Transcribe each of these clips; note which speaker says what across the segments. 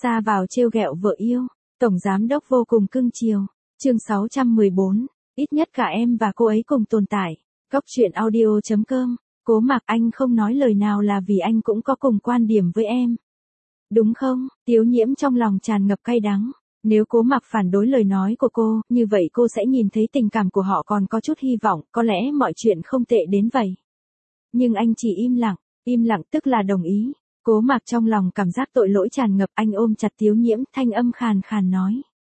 Speaker 1: Ra vào trêu ghẹo vợ yêu, tổng giám đốc vô cùng cưng chiều. Chương 614, ít nhất cả em và cô ấy cùng tồn tại. Góc truyện audio.com. Cố Mạc, anh không nói lời nào là vì anh cũng có cùng quan điểm với em. Đúng không? Tiếu Nhiễm trong lòng tràn ngập cay đắng. Nếu Cố Mạc phản đối lời nói của cô, như vậy cô sẽ nhìn thấy tình cảm của họ còn có chút hy vọng, có lẽ mọi chuyện không tệ đến vậy. Nhưng anh chỉ im lặng tức là đồng ý. Cố Mạc trong lòng cảm giác tội lỗi tràn ngập, anh ôm chặt Tiếu Nhiễm, thanh âm khàn khàn nói.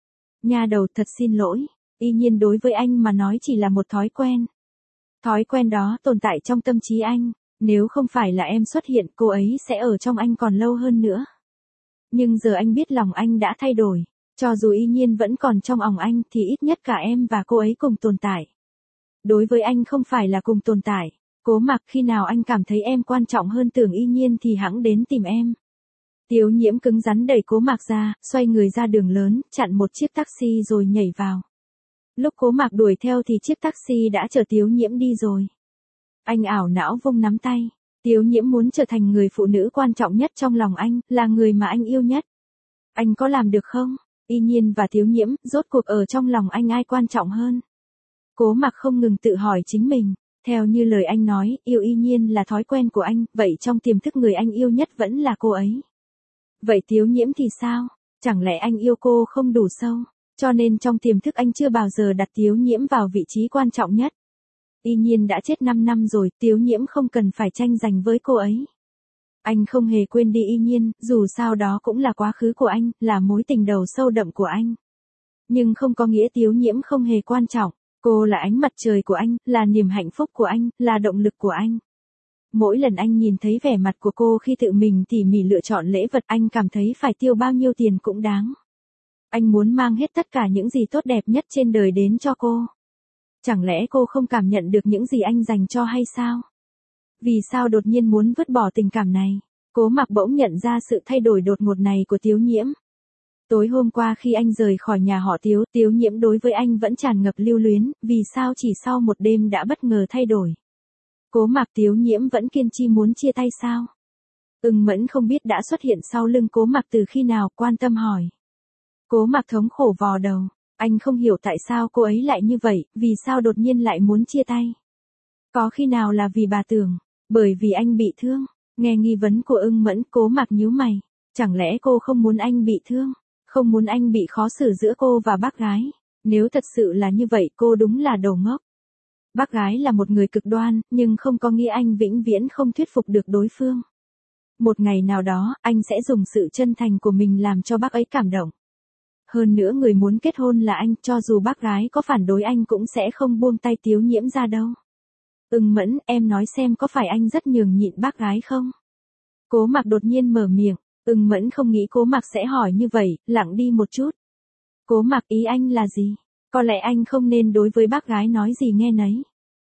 Speaker 1: Nha đầu, thật xin lỗi, y nhiên đối với anh mà nói chỉ là một thói quen. Thói quen đó tồn tại trong tâm trí anh, nếu không phải là em xuất hiện cô ấy sẽ ở trong anh còn lâu hơn nữa. Nhưng giờ anh biết lòng anh đã thay đổi, cho dù y nhiên vẫn còn trong lòng anh thì ít nhất cả em và cô ấy cùng tồn tại. Đối với anh không phải là cùng tồn tại. Cố Mạc, khi nào anh cảm thấy em quan trọng hơn tưởng y nhiên thì hẵng đến tìm em. Tiếu Nhiễm cứng rắn đẩy Cố Mạc ra, xoay người ra đường lớn, chặn một chiếc taxi rồi nhảy vào. Lúc Cố Mạc đuổi theo thì chiếc taxi đã chở Tiếu Nhiễm đi rồi. Anh ảo não vung nắm tay. Tiếu Nhiễm muốn trở thành người phụ nữ quan trọng nhất trong lòng anh, là người mà anh yêu nhất. Anh có làm được không? Y nhiên và Tiếu Nhiễm, rốt cuộc ở trong lòng anh ai quan trọng hơn? Cố Mạc không ngừng tự hỏi chính mình. Theo như lời anh nói, yêu y nhiên là thói quen của anh, vậy trong tiềm thức người anh yêu nhất vẫn là cô ấy. Vậy Tiếu Nhiễm thì sao? Chẳng lẽ anh yêu cô không đủ sâu, cho nên trong tiềm thức anh chưa bao giờ đặt Tiếu Nhiễm vào vị trí quan trọng nhất? Y nhiên đã chết 5 năm rồi, Tiếu Nhiễm không cần phải tranh giành với cô ấy. Anh không hề quên đi y nhiên, dù sao đó cũng là quá khứ của anh, là mối tình đầu sâu đậm của anh. Nhưng không có nghĩa Tiếu Nhiễm không hề quan trọng. Cô là ánh mặt trời của anh, là niềm hạnh phúc của anh, là động lực của anh. Mỗi lần anh nhìn thấy vẻ mặt của cô khi tự mình tỉ mỉ lựa chọn lễ vật, anh cảm thấy phải tiêu bao nhiêu tiền cũng đáng. Anh muốn mang hết tất cả những gì tốt đẹp nhất trên đời đến cho cô. Chẳng lẽ cô không cảm nhận được những gì anh dành cho hay sao? Vì sao đột nhiên muốn vứt bỏ tình cảm này? Cố Mạc bỗng nhận ra sự thay đổi đột ngột này của Tiếu Nhiễm. Tối hôm qua khi anh rời khỏi nhà họ Tiếu, Tiếu Nhiễm đối với anh vẫn tràn ngập lưu luyến, vì sao chỉ sau một đêm đã bất ngờ thay đổi. Cố Mạc, Tiếu Nhiễm vẫn kiên trì muốn chia tay sao? Mẫn không biết đã xuất hiện sau lưng Cố Mạc từ khi nào, quan tâm hỏi. Cố Mạc thống khổ vò đầu, anh không hiểu tại sao cô ấy lại như vậy, vì sao đột nhiên lại muốn chia tay. Có khi nào là vì bà Tưởng, bởi vì anh bị thương? Nghe nghi vấn của Mẫn, Cố Mạc nhíu mày, chẳng lẽ cô không muốn anh bị thương? Không muốn anh bị khó xử giữa cô và bác gái. Nếu thật sự là như vậy cô đúng là đồ ngốc. Bác gái là một người cực đoan, nhưng không có nghĩa anh vĩnh viễn không thuyết phục được đối phương. Một ngày nào đó, anh sẽ dùng sự chân thành của mình làm cho bác ấy cảm động. Hơn nữa người muốn kết hôn là anh, cho dù bác gái có phản đối anh cũng sẽ không buông tay Tiếu Nhiễm ra đâu. Mẫn, em nói xem có phải anh rất nhường nhịn bác gái không? Cố Mạc đột nhiên mở miệng. Mẫn không nghĩ Cố Mạc sẽ hỏi như vậy, lặng đi một chút. Cố Mạc, ý anh là gì? Có lẽ anh không nên đối với bác gái nói gì nghe nấy.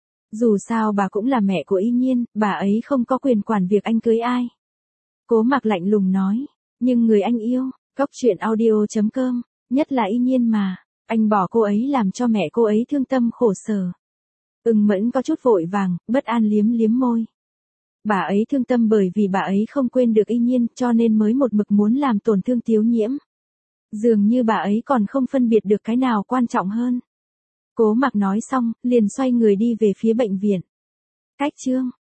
Speaker 1: Dù sao bà cũng là mẹ của y nhiên, bà ấy không có quyền quản việc anh cưới ai. Cố Mạc lạnh lùng nói, nhưng người anh yêu, góc truyện audio.com, nhất là y nhiên mà, anh bỏ cô ấy làm cho mẹ cô ấy thương tâm khổ sở. Mẫn có chút vội vàng, bất an liếm liếm môi. Bà ấy thương tâm bởi vì bà ấy không quên được y nhiên cho nên mới một mực muốn làm tổn thương Tiếu Nhiễm. Dường như bà ấy còn không phân biệt được cái nào quan trọng hơn. Cố Mạc nói xong, liền xoay người đi về phía bệnh viện. Cách chương